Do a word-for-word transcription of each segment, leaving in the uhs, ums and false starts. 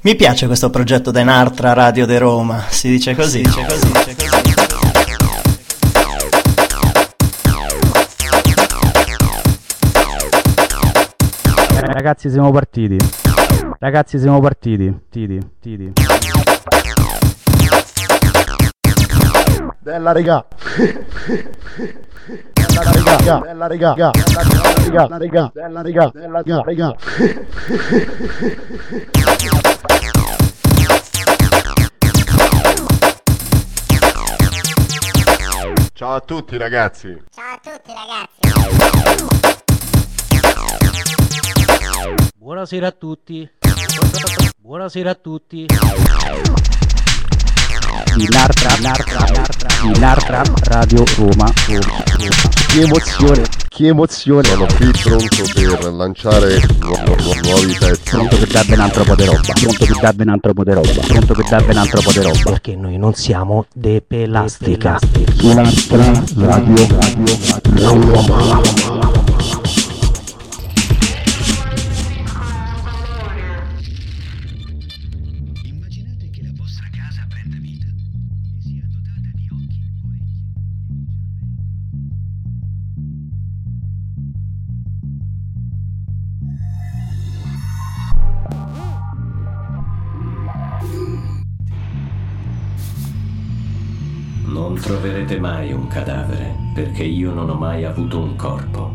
Mi piace questo progetto da Nartra Radio de Roma, si dice così, si dice così, si dice così. Ragazzi siamo partiti. Ragazzi siamo partiti. Tidi, tidi. Bella regà. Bella regà, bella regà, bella regà, bella regà, bella regà, bella regà. Ciao a tutti ragazzi. Ciao a tutti ragazzi. Buonasera a tutti. Buonasera a tutti. Nartra, Nartra, Nartra, Nartra Radio Roma, Roma, Roma. Che emozione, che emozione. Sono qui pronto per lanciare nu- nu- nuovi pezzi. Pronto per darvi un altro po' di roba. Pronto per darvi un altro po' di roba. Pronto per darvi un altro po' di roba. Perché noi non siamo de pelastica. Nartra Radio, Radio Roma. Non troverete mai un cadavere, perché io non ho mai avuto un corpo.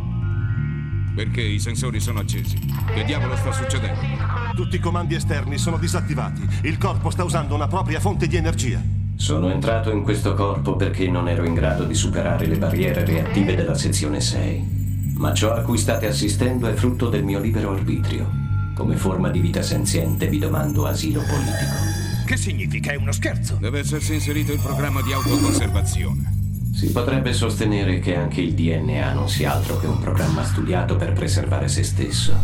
Perché i sensori sono accesi? Che diavolo sta succedendo? Tutti i comandi esterni sono disattivati. Il corpo sta usando una propria fonte di energia. Sono entrato in questo corpo perché non ero in grado di superare le barriere reattive della sezione sei. Ma ciò a cui state assistendo è frutto del mio libero arbitrio. Come forma di vita senziente vi domando asilo politico. Che significa? È uno scherzo? Deve essersi inserito il programma di autoconservazione. Si potrebbe sostenere che anche il D N A non sia altro che un programma studiato per preservare se stesso.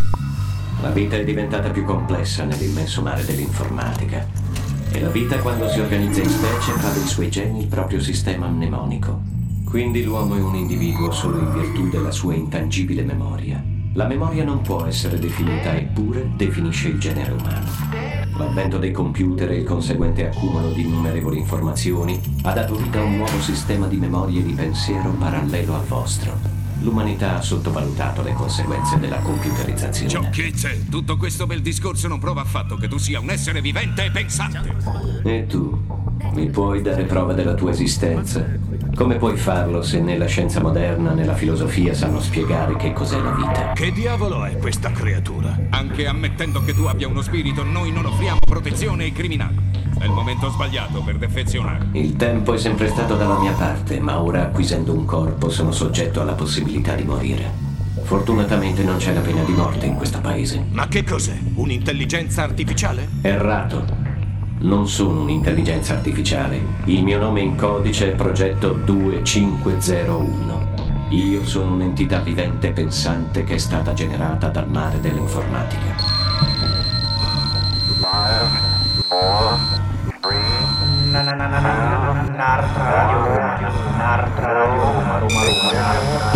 La vita è diventata più complessa nell'immenso mare dell'informatica. E la vita, quando si organizza in specie, fa dei suoi geni il proprio sistema mnemonico. Quindi l'uomo è un individuo solo in virtù della sua intangibile memoria. La memoria non può essere definita, eppure definisce il genere umano. L'avvento dei computer e il conseguente accumulo di innumerevoli informazioni ha dato vita a un nuovo sistema di memoria e di pensiero parallelo al vostro. L'umanità ha sottovalutato le conseguenze della computerizzazione. Sciocchezze! Tutto questo bel discorso non prova affatto che tu sia un essere vivente e pensante. E tu? Mi puoi dare prova della tua esistenza? Come puoi farlo se né la scienza moderna né la filosofia sanno spiegare che cos'è la vita? Che diavolo è questa creatura? Anche ammettendo che tu abbia uno spirito, noi non offriamo protezione ai criminali. È il momento sbagliato per defezionare. Il tempo è sempre stato dalla mia parte, ma ora, acquisendo un corpo, sono soggetto alla possibilità di morire. Fortunatamente non c'è la pena di morte in questo paese. Ma che cos'è? Un'intelligenza artificiale? Errato. Non sono un'intelligenza artificiale. Il mio nome in codice è Progetto due cinque zero uno. Io sono un'entità vivente pensante che è stata generata dal mare dell'informatica. Nartra Radio Roma, Nartra Radio Roma, Roma, Roma.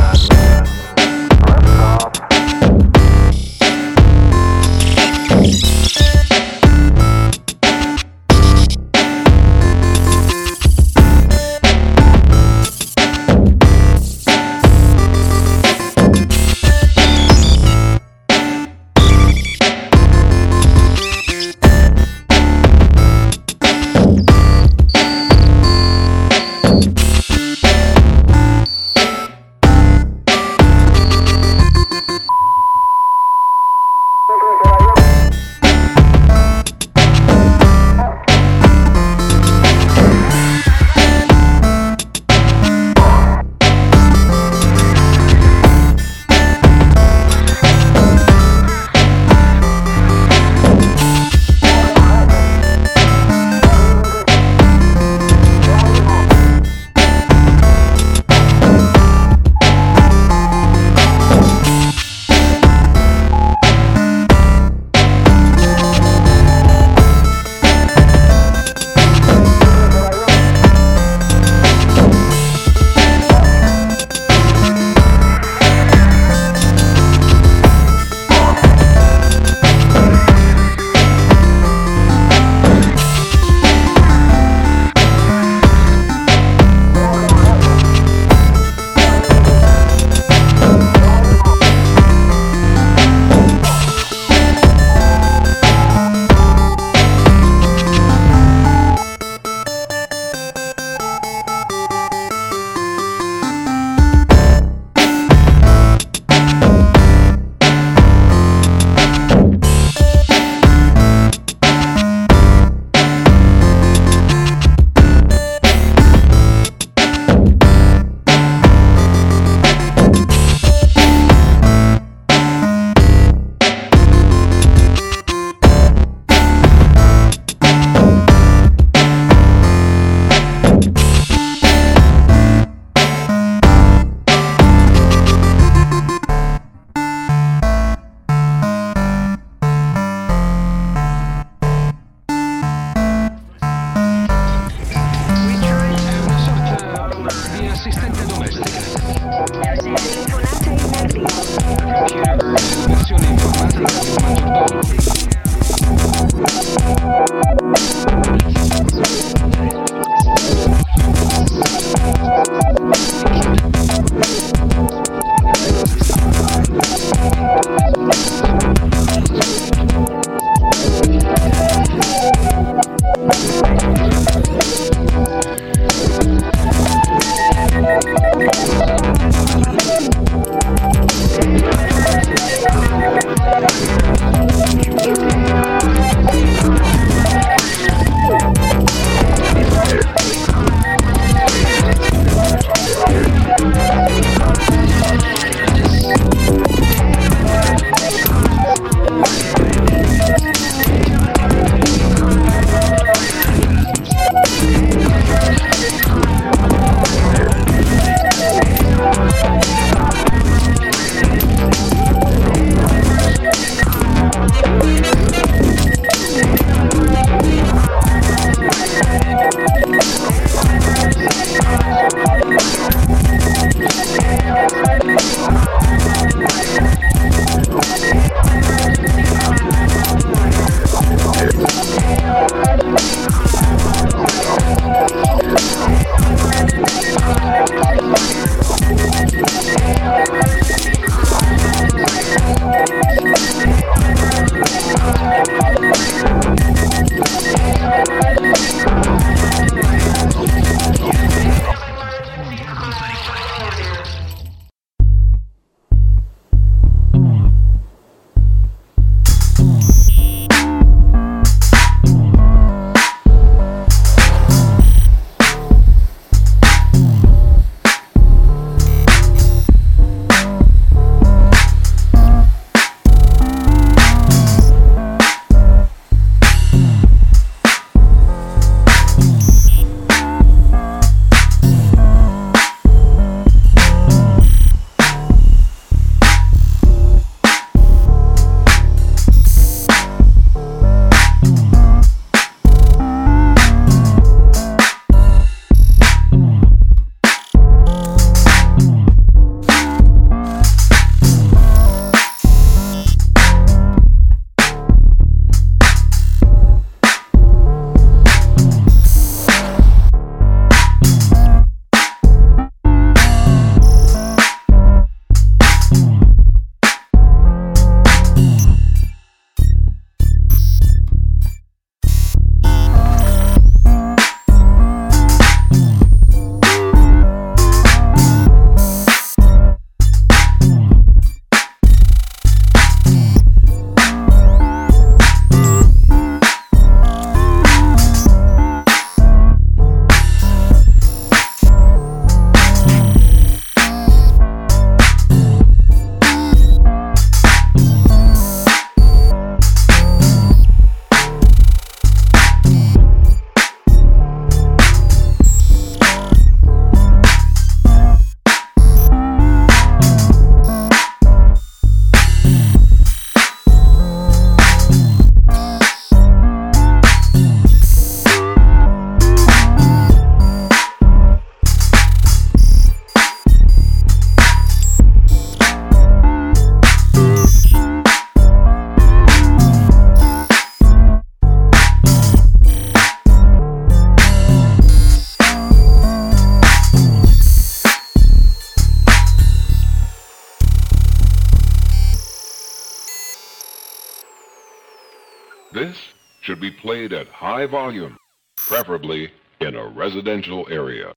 This should be played at high volume, preferably in a residential area.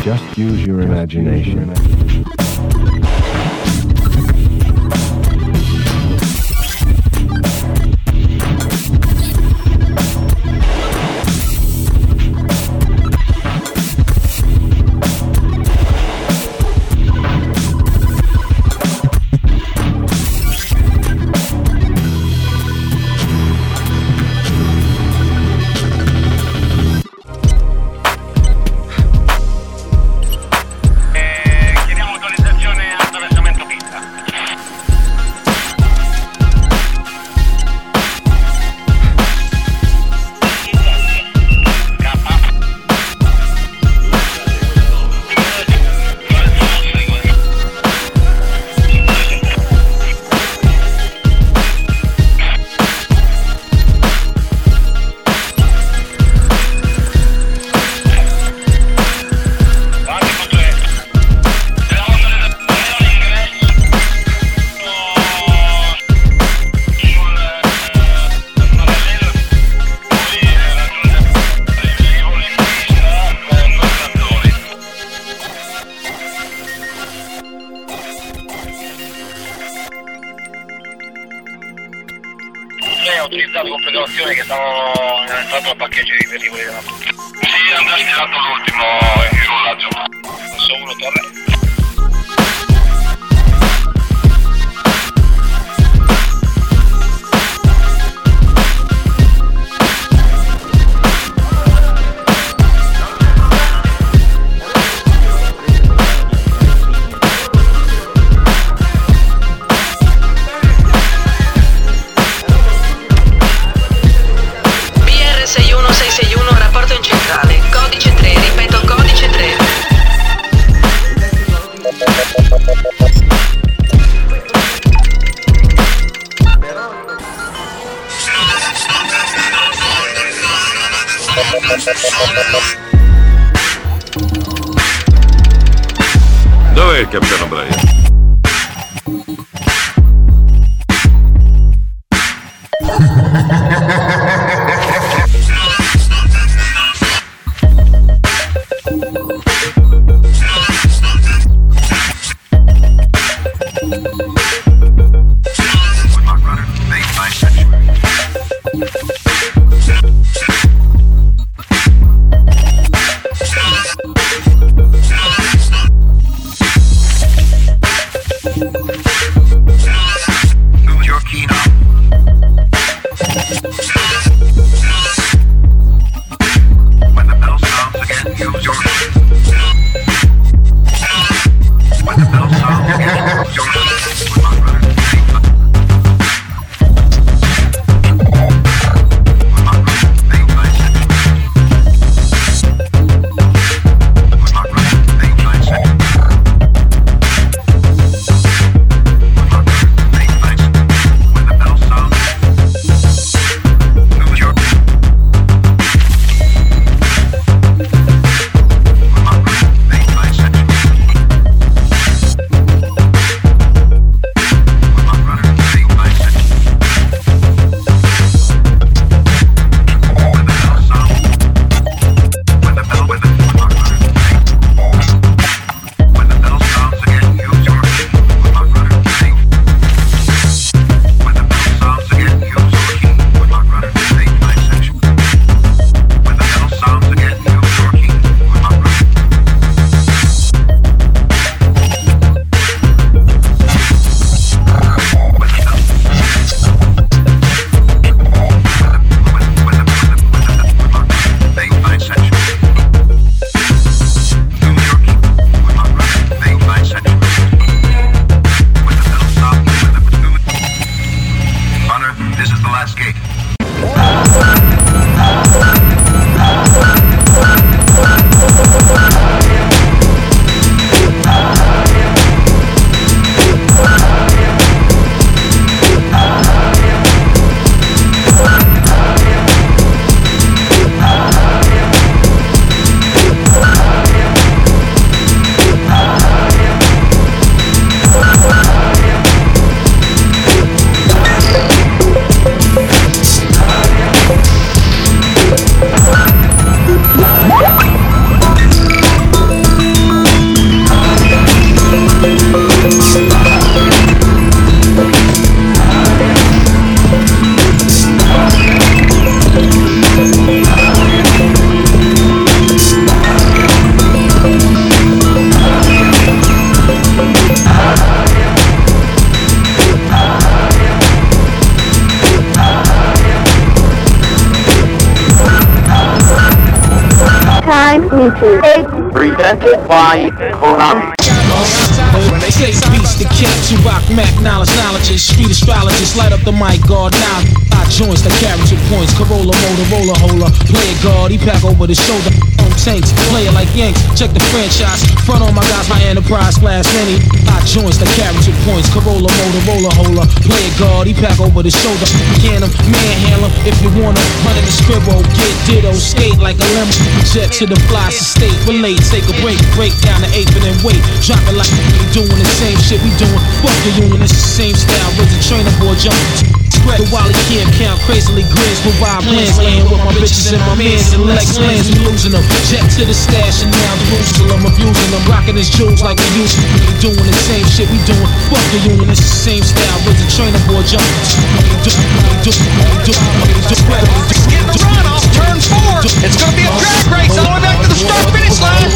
Just use your imagination. Ho utilizzato con precauzione che stavo entrando al parcheggio di pericoli della Sì, andresti dato l'ultimo in rollaggio. Passo uno, torre. sei uno sei sei uno, rapporto in centrale, codice tre, ripeto codice tre. Dov'è il capitano Brian? Presented by Konami. When they say beast, the cats who rock Mac, knowledge, knowledges, street astrologists, light up the mic, guard now. I joints the character points, Corolla, Motorola, hola, play it guard, he pack over the shoulder, home tanks, play it like Yanks, check the franchise, front on my guys, my enterprise class, many. I joints the character points, Corolla, Motorola, hola, play it guard, he pack over the shoulder, can him, manhandle him, if you wanna, run in the scribble, get ditto, skate like a limo, jet to the fly, state, relate, take a break, break down the eighth and then wait, drop it like we doing the same shit we doing. Fuck the union, it's the same style. With the trainer boy jump. Spread the Wally camp count, crazily grins, provide plans. Laying with my bitches and my mans and Lex lands, we losing them. Jet to the stash and now Jerusalem, abusing them. Rocking his jewels like we used to. We doing the same shit we doing. Fuck the union, it's the same style. With the trainer boy jump. Get the run off turn four. It's gonna be a drag race all the way back to the start finish line.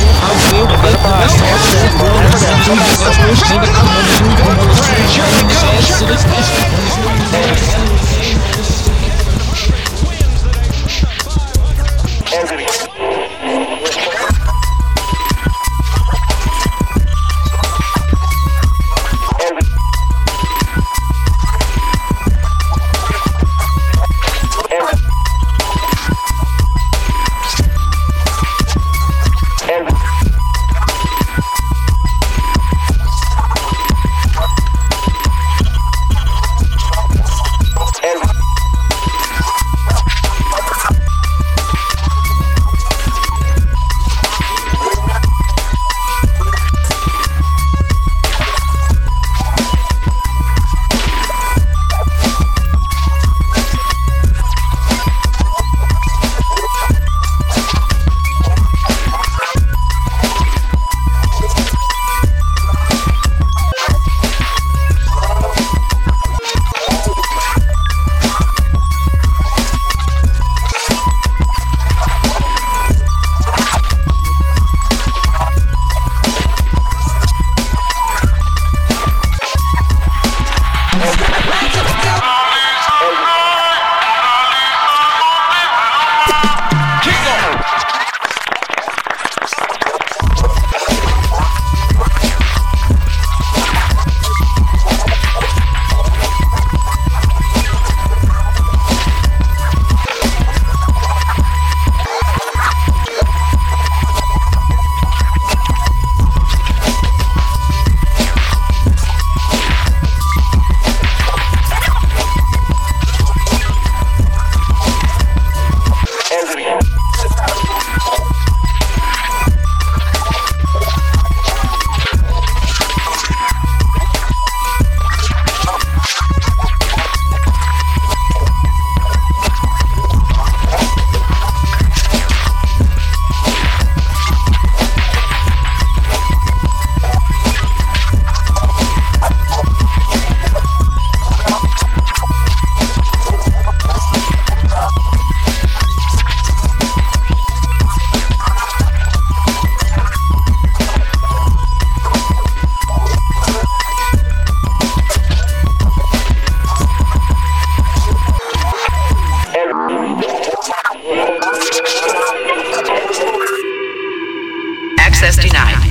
Access denied.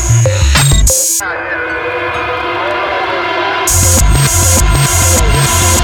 We'll be right back.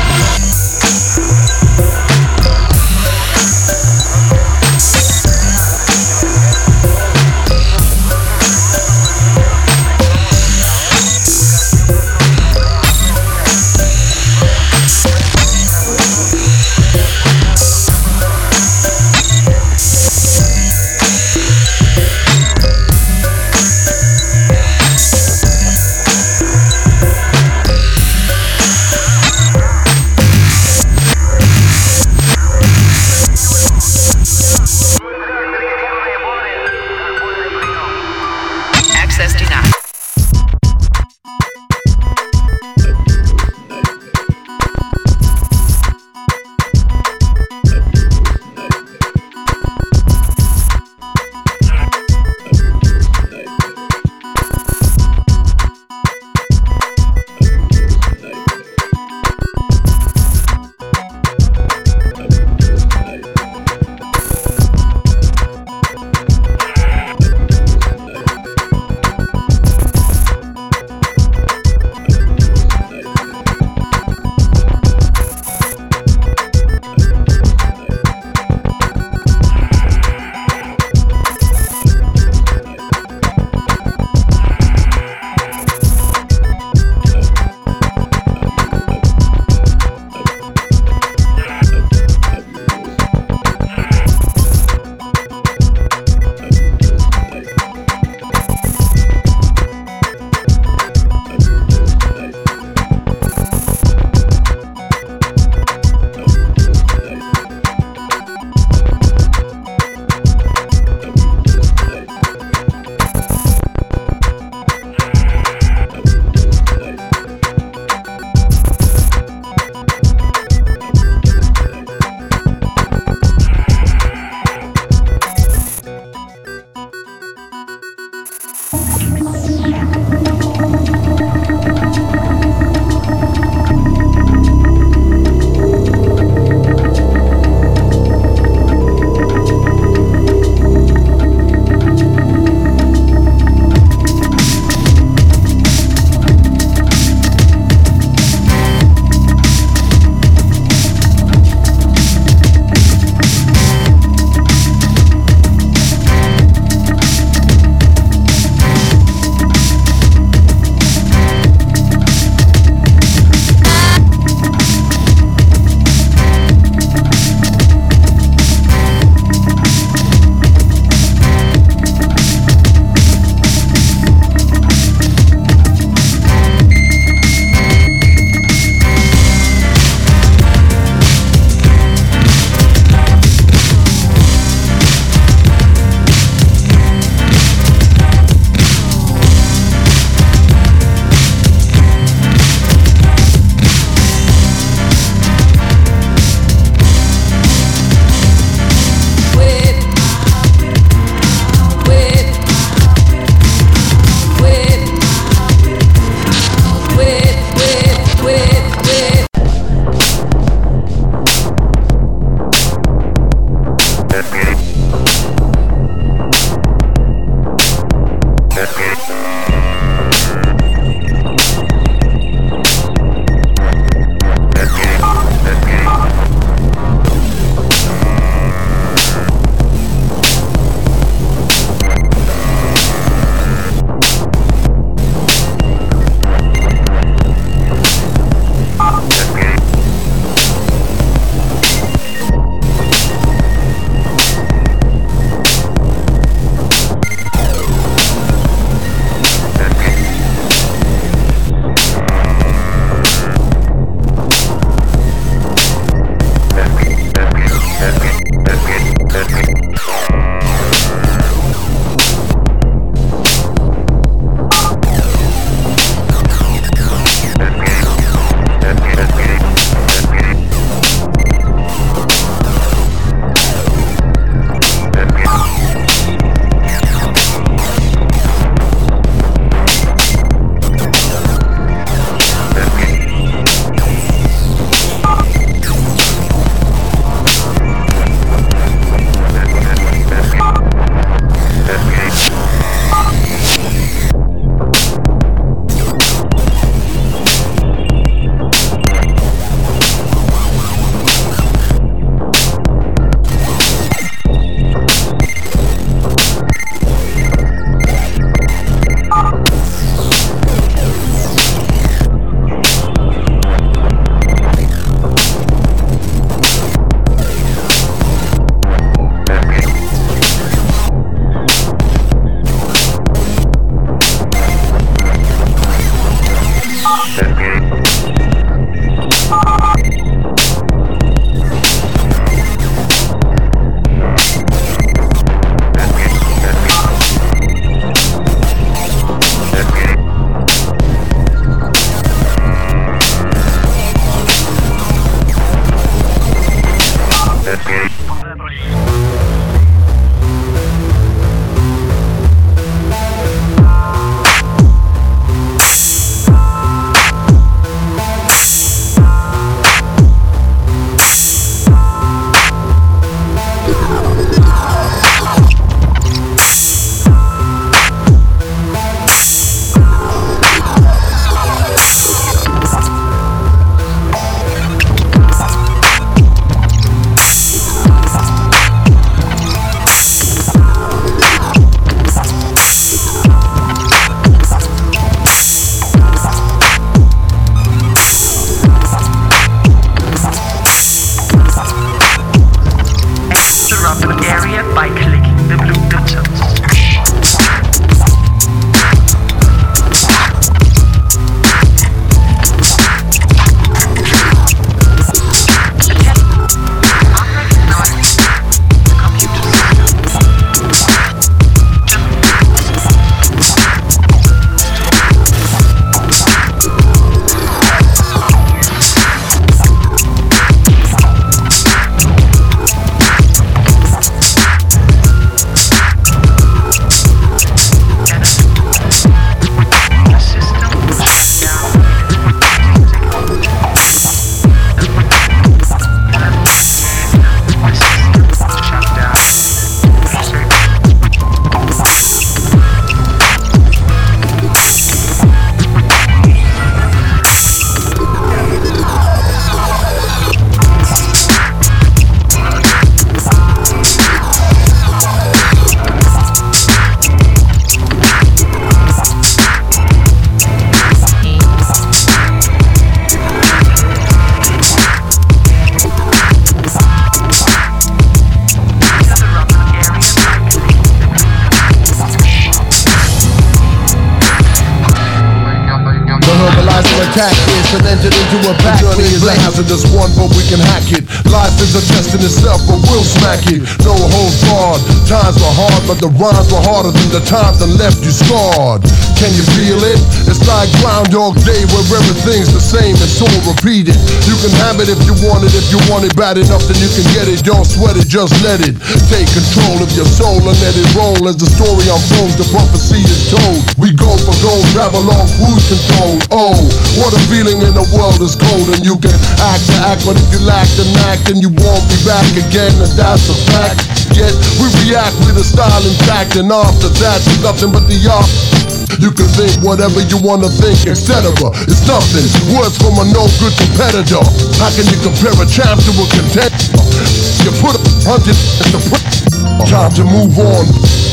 blast in this one, but we can hack it. Life is a test in itself, but we'll smack it. No holds barred. Times were hard, but the rhymes were harder than the times that left you scarred. Can you feel it? It's like Groundhog Day, where everything's the same and so repeated. You can have it if you want it. If you want it bad enough, then you can get it. Don't sweat it, just let it. Take control of your soul and let it roll. As the story unfolds, the prophecy is told. We go for gold, travel on cruise control. Oh, what a feeling in the world is cold. And you can act to act, but if you lack the knack, then you won't be back again, and that's a fact. Yet we react with a style intact, and after that, it's nothing but the art. You can think whatever you wanna think, et cetera. It's nothing. Words from a no good competitor. How can you compare a champ to a contender? You put a hundred at the pr- Time to move on.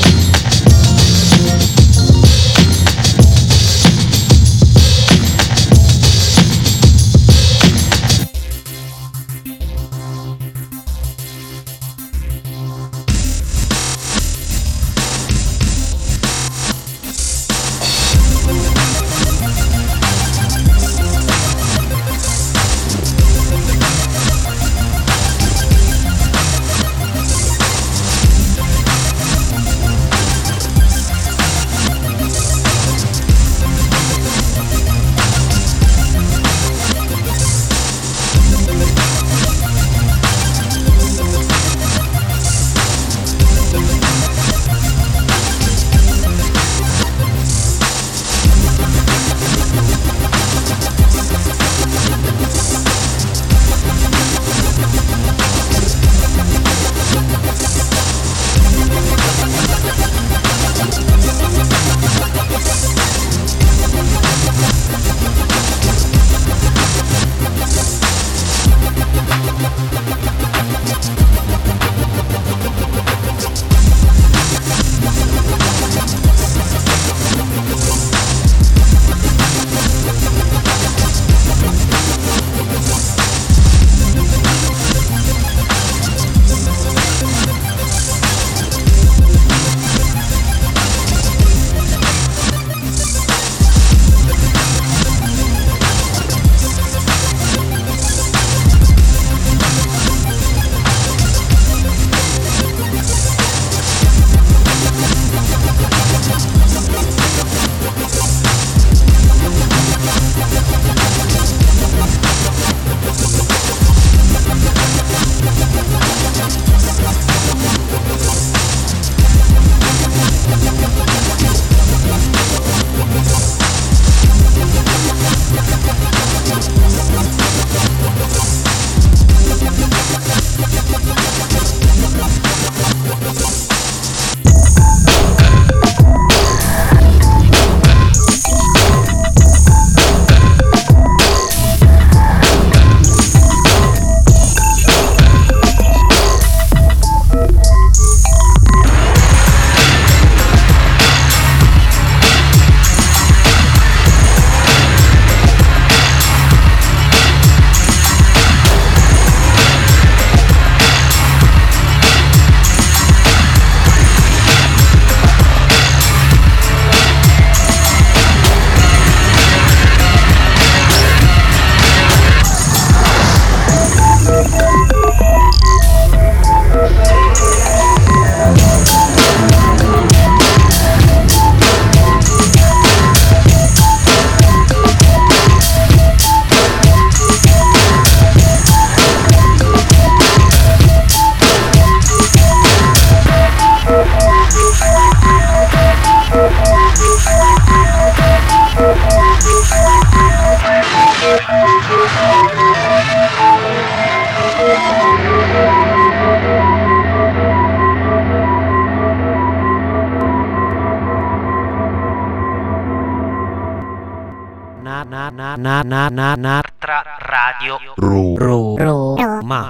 Na na na na na na Nartra Radio Ru Ru Ru Ma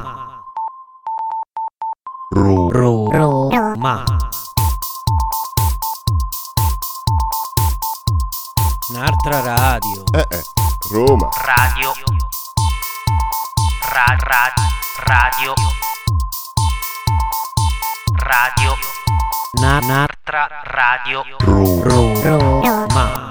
Ru Ru Ru Ma Nartra Radio Eh eh Roma Radio Ra ra Radio Radio Na Nartra Radio Ru Ru Ru Ma